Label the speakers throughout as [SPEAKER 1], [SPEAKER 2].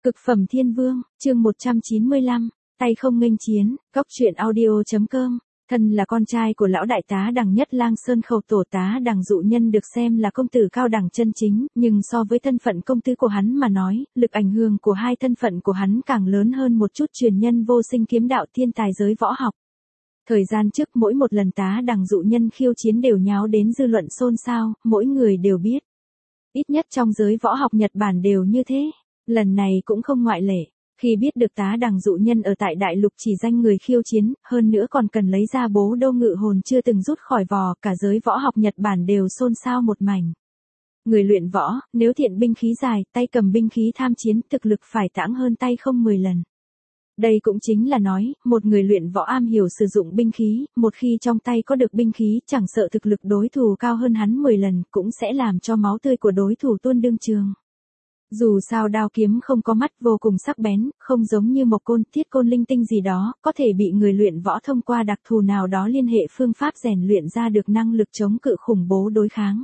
[SPEAKER 1] Cực phẩm thiên vương, chương 195, tay không nghênh chiến, góc truyện audio.com. Thân là con trai của lão đại tá Đằng Nhất Lang Sơn Khẩu tổ tá Đằng Dụ Nhân được xem là công tử cao đẳng chân chính, nhưng so với thân phận công tử của hắn mà nói, lực ảnh hưởng của hai thân phận của hắn càng lớn hơn một chút. Truyền nhân vô sinh kiếm đạo thiên tài giới võ học. Thời gian trước mỗi một lần tá Đằng Dụ Nhân khiêu chiến đều nháo đến dư luận xôn xao, mỗi người đều biết. Ít nhất trong giới võ học Nhật Bản đều như thế. Lần này cũng không ngoại lệ, khi biết được tá Đằng Dụ Nhân ở tại đại lục chỉ danh người khiêu chiến, hơn nữa còn cần lấy ra bố đô ngự hồn chưa từng rút khỏi vò, cả giới võ học Nhật Bản đều xôn xao một mảnh. Người luyện võ, nếu thiện binh khí dài, tay cầm binh khí tham chiến, thực lực phải tãng hơn tay không 10 lần. Đây cũng chính là nói, một người luyện võ am hiểu sử dụng binh khí, một khi trong tay có được binh khí, chẳng sợ thực lực đối thủ cao hơn hắn 10 lần, cũng sẽ làm cho máu tươi của đối thủ tuôn đương trường. Dù sao đao kiếm không có mắt, vô cùng sắc bén, không giống như mộc côn, thiết côn linh tinh gì đó, có thể bị người luyện võ thông qua đặc thù nào đó liên hệ phương pháp rèn luyện ra được năng lực chống cự khủng bố đối kháng.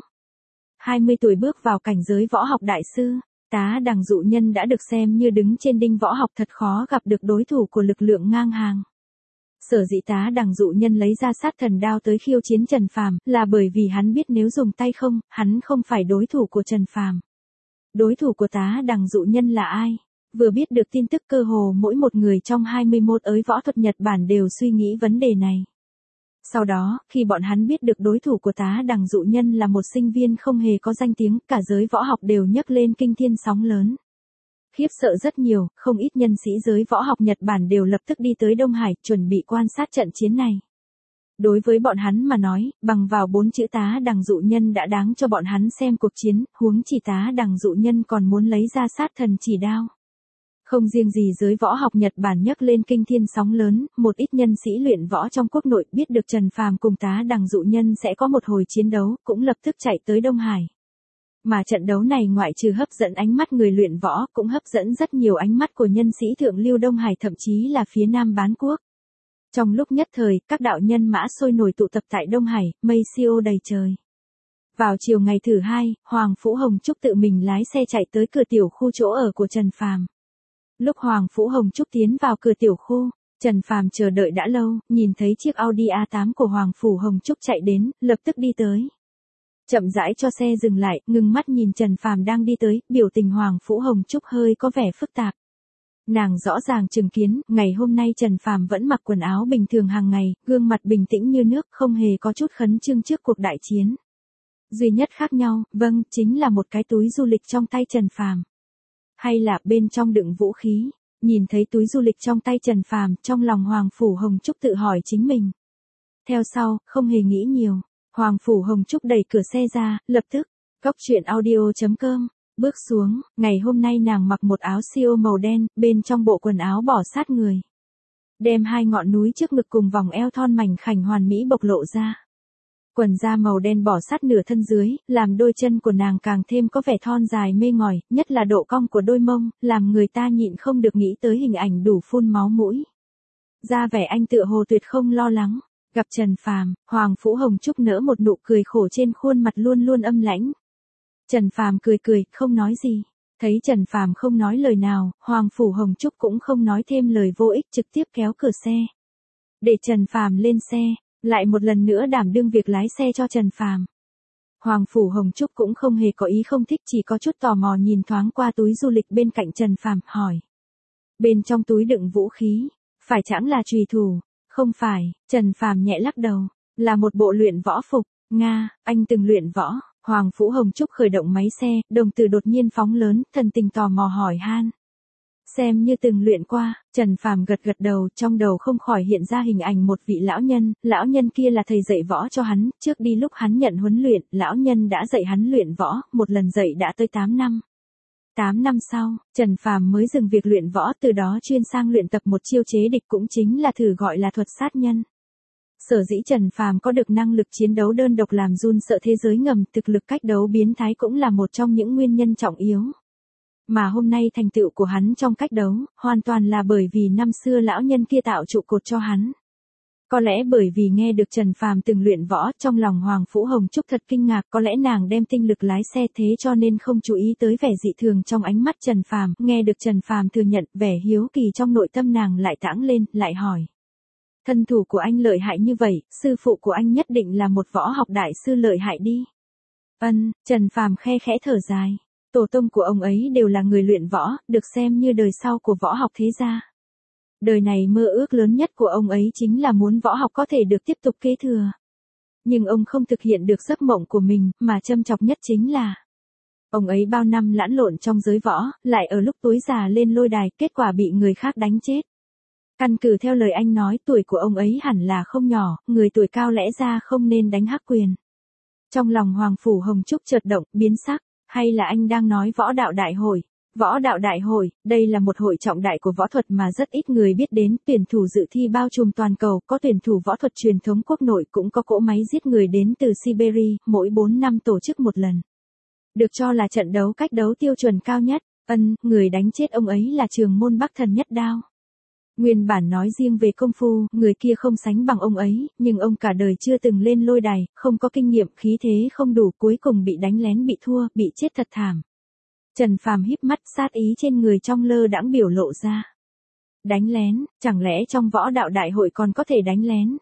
[SPEAKER 1] 20 tuổi bước vào cảnh giới võ học đại sư, tá Đằng Dụ Nhân đã được xem như đứng trên đinh võ học, thật khó gặp được đối thủ của lực lượng ngang hàng. Sở dĩ tá Đằng Dụ Nhân lấy ra sát thần đao tới khiêu chiến Trần Phàm, là bởi vì hắn biết nếu dùng tay không, hắn không phải đối thủ của Trần Phàm. Đối thủ của tá Đằng Dụ Nhân là ai? Vừa biết được tin tức, cơ hồ mỗi một người trong 21 ới võ thuật Nhật Bản đều suy nghĩ vấn đề này. Sau đó, khi bọn hắn biết được đối thủ của tá Đằng Dụ Nhân là một sinh viên không hề có danh tiếng, cả giới võ học đều nhấc lên kinh thiên sóng lớn. Khiếp sợ rất nhiều, không ít nhân sĩ giới võ học Nhật Bản đều lập tức đi tới Đông Hải, chuẩn bị quan sát trận chiến này. Đối với bọn hắn mà nói, bằng vào 4 chữ tá Đằng Dụ Nhân đã đáng cho bọn hắn xem cuộc chiến, huống chỉ tá Đằng Dụ Nhân còn muốn lấy ra sát thần chỉ đao. Không riêng gì giới võ học Nhật Bản nhấc lên kinh thiên sóng lớn, một ít nhân sĩ luyện võ trong quốc nội biết được Trần Phàm cùng tá Đằng Dụ Nhân sẽ có một hồi chiến đấu, cũng lập tức chạy tới Đông Hải. Mà trận đấu này ngoại trừ hấp dẫn ánh mắt người luyện võ, cũng hấp dẫn rất nhiều ánh mắt của nhân sĩ thượng lưu Đông Hải, thậm chí là phía Nam bán quốc. Trong lúc nhất thời, các đạo nhân mã sôi nổi tụ tập tại Đông Hải, mây siêu đầy trời. Vào chiều ngày thứ 2, Hoàng Phủ Hồng Trúc tự mình lái xe chạy tới cửa tiểu khu chỗ ở của Trần Phàm. Lúc Hoàng Phủ Hồng Trúc tiến vào cửa tiểu khu, Trần Phàm chờ đợi đã lâu, nhìn thấy chiếc Audi A8 của Hoàng Phủ Hồng Trúc chạy đến, lập tức đi tới. Chậm rãi cho xe dừng lại, ngưng mắt nhìn Trần Phàm đang đi tới, biểu tình Hoàng Phủ Hồng Trúc hơi có vẻ phức tạp. Nàng rõ ràng chứng kiến, ngày hôm nay Trần Phàm vẫn mặc quần áo bình thường hàng ngày, gương mặt bình tĩnh như nước, không hề có chút khẩn trương trước cuộc đại chiến. Duy nhất khác nhau, vâng, chính là một cái túi du lịch trong tay Trần Phàm. Hay là bên trong đựng vũ khí. Nhìn thấy túi du lịch trong tay Trần Phàm, trong lòng Hoàng Phủ Hồng Trúc tự hỏi chính mình. Theo sau, không hề nghĩ nhiều, Hoàng Phủ Hồng Trúc đẩy cửa xe ra, lập tức, góc truyện audio.com. Bước xuống, ngày hôm nay nàng mặc một áo siêu màu đen, bên trong bộ quần áo bỏ sát người. Đem hai ngọn núi trước ngực cùng vòng eo thon mảnh khảnh hoàn mỹ bộc lộ ra. Quần da màu đen bỏ sát nửa thân dưới, làm đôi chân của nàng càng thêm có vẻ thon dài mê ngỏi, nhất là độ cong của đôi mông, làm người ta nhịn không được nghĩ tới hình ảnh đủ phun máu mũi. Ra vẻ anh tựa hồ tuyệt không lo lắng. Gặp Trần Phàm, Hoàng Phủ Hồng Trúc nở một nụ cười khổ trên khuôn mặt luôn luôn âm lãnh. Trần Phàm cười cười, không nói gì. Thấy Trần Phàm không nói lời nào, Hoàng Phủ Hồng Trúc cũng không nói thêm lời vô ích, trực tiếp kéo cửa xe. Để Trần Phàm lên xe, lại một lần nữa đảm đương việc lái xe cho Trần Phàm. Hoàng Phủ Hồng Trúc cũng không hề có ý không thích, chỉ có chút tò mò nhìn thoáng qua túi du lịch bên cạnh Trần Phàm, hỏi. Bên trong túi đựng vũ khí, phải chẳng là chùy thủ? Không phải, Trần Phàm nhẹ lắc đầu, là một bộ luyện võ phục. Nga, anh từng luyện võ. Hoàng Phủ Hồng Trúc khởi động máy xe, đồng tử đột nhiên phóng lớn, thần tình tò mò hỏi han. Xem như từng luyện qua, Trần Phàm gật gật đầu, trong đầu không khỏi hiện ra hình ảnh một vị lão nhân kia là thầy dạy võ cho hắn, trước đi lúc hắn nhận huấn luyện, lão nhân đã dạy hắn luyện võ, một lần dạy đã tới 8 năm. 8 năm sau, Trần Phàm mới dừng việc luyện võ, từ đó chuyên sang luyện tập một chiêu chế địch, cũng chính là thử gọi là thuật sát nhân. Sở dĩ Trần Phàm có được năng lực chiến đấu đơn độc làm run sợ thế giới ngầm, thực lực cách đấu biến thái cũng là một trong những nguyên nhân trọng yếu. Mà hôm nay thành tựu của hắn trong cách đấu, hoàn toàn là bởi vì năm xưa lão nhân kia tạo trụ cột cho hắn. Có lẽ bởi vì nghe được Trần Phàm từng luyện võ, trong lòng Hoàng Phủ Hồng Trúc thật kinh ngạc, có lẽ nàng đem tinh lực lái xe thế cho nên không chú ý tới vẻ dị thường trong ánh mắt Trần Phàm, nghe được Trần Phàm thừa nhận, vẻ hiếu kỳ trong nội tâm nàng lại tãng lên, lại hỏi. Thân thủ của anh lợi hại như vậy, sư phụ của anh nhất định là một võ học đại sư lợi hại đi. Trần Phàm khe khẽ thở dài. Tổ tông của ông ấy đều là người luyện võ, được xem như đời sau của võ học thế gia. Đời này mơ ước lớn nhất của ông ấy chính là muốn võ học có thể được tiếp tục kế thừa. Nhưng ông không thực hiện được giấc mộng của mình, mà châm chọc nhất chính là ông ấy bao năm lẫn lộn trong giới võ, lại ở lúc tối già lên lôi đài, kết quả bị người khác đánh chết. Căn cứ theo lời anh nói, tuổi của ông ấy hẳn là không nhỏ, người tuổi cao lẽ ra không nên đánh hắc quyền. Trong lòng Hoàng Phủ Hồng Trúc chợt động, biến sắc, hay là anh đang nói võ đạo đại hội? Võ đạo đại hội, đây là một hội trọng đại của võ thuật mà rất ít người biết đến, tuyển thủ dự thi bao trùm toàn cầu, có tuyển thủ võ thuật truyền thống quốc nội, cũng có cỗ máy giết người đến từ Siberia, mỗi 4 năm tổ chức một lần. Được cho là trận đấu cách đấu tiêu chuẩn cao nhất, người đánh chết ông ấy là Trường Môn Bắc Thần Nhất Đao. Nguyên bản nói riêng về công phu, người kia không sánh bằng ông ấy, nhưng ông cả đời chưa từng lên lôi đài, không có kinh nghiệm, khí thế không đủ, cuối cùng bị đánh lén, bị thua, bị chết thật thảm. Trần Phàm híp mắt, sát ý trên người trong lơ đãng biểu lộ ra. Đánh lén, chẳng lẽ trong võ đạo đại hội còn có thể đánh lén?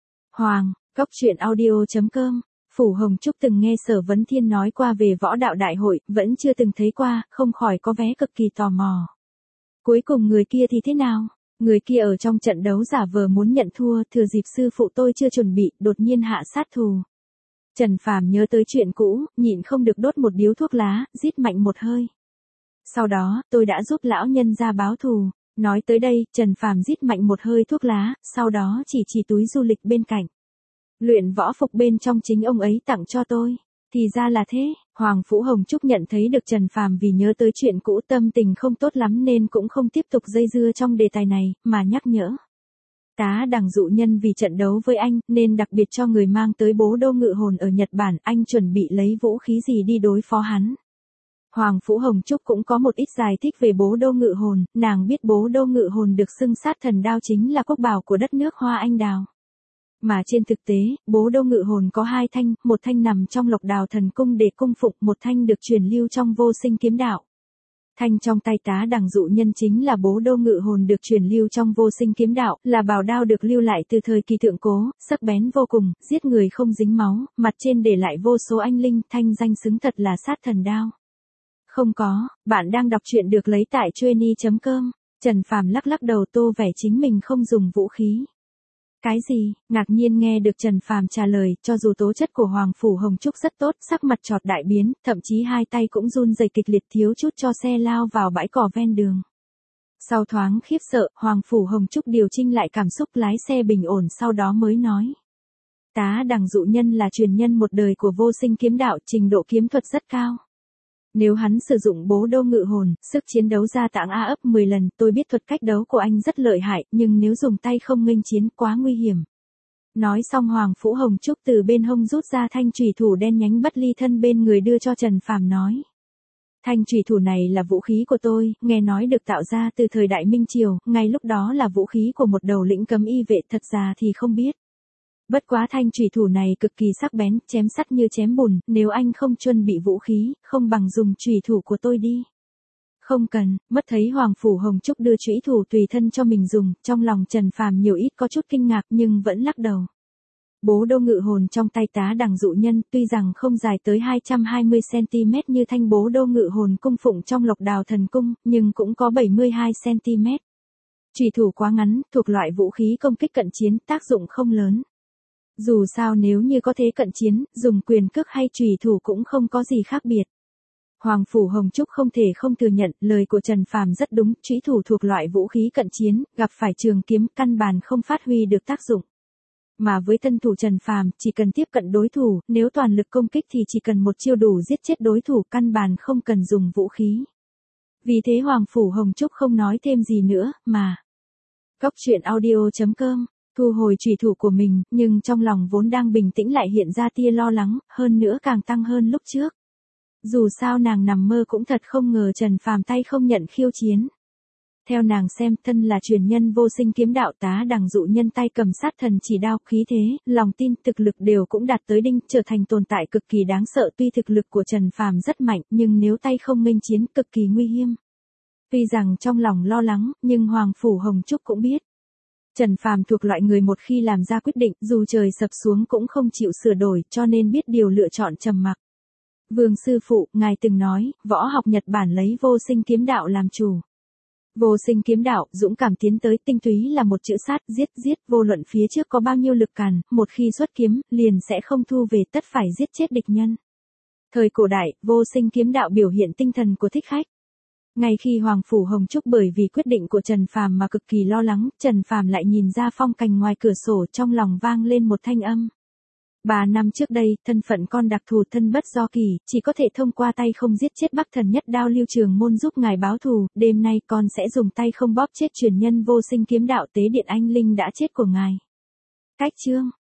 [SPEAKER 1] Góc truyện audio.com. Phủ Hồng Trúc từng nghe Sở Vấn Thiên nói qua về võ đạo đại hội, vẫn chưa từng thấy qua, không khỏi có vé cực kỳ tò mò. Cuối cùng người kia thì thế nào? Người kia ở trong trận đấu giả vờ muốn nhận thua, thừa dịp sư phụ tôi chưa chuẩn bị, đột nhiên hạ sát thủ. Trần Phàm nhớ tới chuyện cũ, nhịn không được đốt một điếu thuốc lá, rít mạnh một hơi. Sau đó, tôi đã giúp lão nhân ra báo thù. Nói tới đây, Trần Phàm rít mạnh một hơi thuốc lá, sau đó chỉ túi du lịch bên cạnh. Luyện võ phục bên trong chính ông ấy tặng cho tôi. Thì ra là thế, Hoàng Phủ Hồng Trúc nhận thấy được Trần Phàm vì nhớ tới chuyện cũ tâm tình không tốt lắm nên cũng không tiếp tục dây dưa trong đề tài này, mà nhắc nhở. Tá Đằng dụ nhân vì trận đấu với anh, nên đặc biệt cho người mang tới bố đô ngự hồn ở Nhật Bản, anh chuẩn bị lấy vũ khí gì đi đối phó hắn. Hoàng Phủ Hồng Trúc cũng có một ít giải thích về bố đô ngự hồn, nàng biết bố đô ngự hồn được xưng sát thần đao chính là quốc bảo của đất nước Hoa Anh Đào. Mà trên thực tế, bố đô ngự hồn có 2 thanh, một thanh nằm trong Lộc Đào Thần Cung để cung phụng, một thanh được truyền lưu trong Vô Sinh Kiếm Đạo. Thanh trong tay Tá Đằng dụ nhân chính là bố đô ngự hồn được truyền lưu trong Vô Sinh Kiếm Đạo, là bảo đao được lưu lại từ thời kỳ thượng cố, sắc bén vô cùng, giết người không dính máu, mặt trên để lại vô số anh linh, thanh danh xứng thật là sát thần đao. Không có, bạn đang đọc truyện được lấy tại Chueny.com. Trần Phàm lắc lắc đầu, tô vẻ chính mình không dùng vũ khí. Cái gì? Ngạc nhiên nghe được Trần Phàm trả lời, cho dù tố chất của Hoàng Phủ Hồng Trúc rất tốt, sắc mặt chọt đại biến, thậm chí hai tay cũng run rẩy kịch liệt, thiếu chút cho xe lao vào bãi cỏ ven đường. Sau thoáng khiếp sợ, Hoàng Phủ Hồng Trúc điều chỉnh lại cảm xúc, lái xe bình ổn, sau đó mới nói. Tá Đằng dụ nhân là truyền nhân một đời của Vô Sinh Kiếm Đạo, trình độ kiếm thuật rất cao. Nếu hắn sử dụng bố đô ngự hồn, sức chiến đấu gia tăng A ấp 10 lần, tôi biết thuật cách đấu của anh rất lợi hại, nhưng nếu dùng tay không nghênh chiến quá nguy hiểm. Nói xong Hoàng Phủ Hồng Trúc từ bên hông rút ra thanh chùy thủ đen nhánh bất ly thân bên người đưa cho Trần Phàm nói. Thanh chùy thủ này là vũ khí của tôi, nghe nói được tạo ra từ thời Đại Minh Triều, ngay lúc đó là vũ khí của một đầu lĩnh cấm y vệ, thật ra thì không biết. Bất quá thanh chùy thủ này cực kỳ sắc bén, chém sắt như chém bùn, nếu anh không chuẩn bị vũ khí, không bằng dùng chùy thủ của tôi đi. Không cần, mất thấy Hoàng Phủ Hồng Trúc đưa chùy thủ tùy thân cho mình dùng, trong lòng Trần Phàm nhiều ít có chút kinh ngạc nhưng vẫn lắc đầu. Bố đô ngự hồn trong tay Tá Đằng dụ nhân, tuy rằng không dài tới 220cm như thanh bố đô ngự hồn cung phụng trong Lộc Đào Thần Cung, nhưng cũng có 72cm. Chùy thủ quá ngắn, thuộc loại vũ khí công kích cận chiến, tác dụng không lớn. Dù sao nếu như có thế cận chiến, dùng quyền cước hay chùy thủ cũng không có gì khác biệt. Hoàng Phủ Hồng Trúc không thể không thừa nhận, lời của Trần Phàm rất đúng, chùy thủ thuộc loại vũ khí cận chiến, gặp phải trường kiếm căn bản không phát huy được tác dụng. Mà với tân thủ Trần Phàm, chỉ cần tiếp cận đối thủ, nếu toàn lực công kích thì chỉ cần một chiêu đủ giết chết đối thủ, căn bản không cần dùng vũ khí. Vì thế Hoàng Phủ Hồng Trúc không nói thêm gì nữa, mà. Góc truyện audio.com. Thu hồi chùy thủ của mình, nhưng trong lòng vốn đang bình tĩnh lại hiện ra tia lo lắng, hơn nữa càng tăng hơn lúc trước. Dù sao nàng nằm mơ cũng thật không ngờ Trần Phàm tay không nhận khiêu chiến. Theo nàng xem, thân là truyền nhân vô sinh kiếm đạo tá đằng dụ nhân tay cầm sát thần chỉ đao, khí thế, lòng tin, thực lực đều cũng đạt tới đỉnh, trở thành tồn tại cực kỳ đáng sợ. Tuy thực lực của Trần Phàm rất mạnh, nhưng nếu tay không nghênh chiến, cực kỳ nguy hiểm. Tuy rằng trong lòng lo lắng, nhưng Hoàng Phủ Hồng Trúc cũng biết. Trần Phàm thuộc loại người một khi làm ra quyết định, dù trời sập xuống cũng không chịu sửa đổi, cho nên biết điều lựa chọn trầm mặc. Vương sư phụ, ngài từng nói, võ học Nhật Bản lấy vô sinh kiếm đạo làm chủ. Vô sinh kiếm đạo, dũng cảm tiến tới, tinh túy là một chữ sát, giết, vô luận phía trước có bao nhiêu lực cản, một khi xuất kiếm, liền sẽ không thu về, tất phải giết chết địch nhân. Thời cổ đại, vô sinh kiếm đạo biểu hiện tinh thần của thích khách. Ngay khi Hoàng Phủ Hồng Trúc bởi vì quyết định của Trần Phàm mà cực kỳ lo lắng, Trần Phàm lại nhìn ra phong cảnh ngoài cửa sổ, trong lòng vang lên một thanh âm. 3 năm trước đây, thân phận con đặc thù thân bất do kỳ, chỉ có thể thông qua tay không giết chết Bắc Thần Nhất Đao Lưu Trường Môn giúp ngài báo thù, đêm nay con sẽ dùng tay không bóp chết truyền nhân vô sinh kiếm đạo tế điện anh linh đã chết của ngài. Cách chương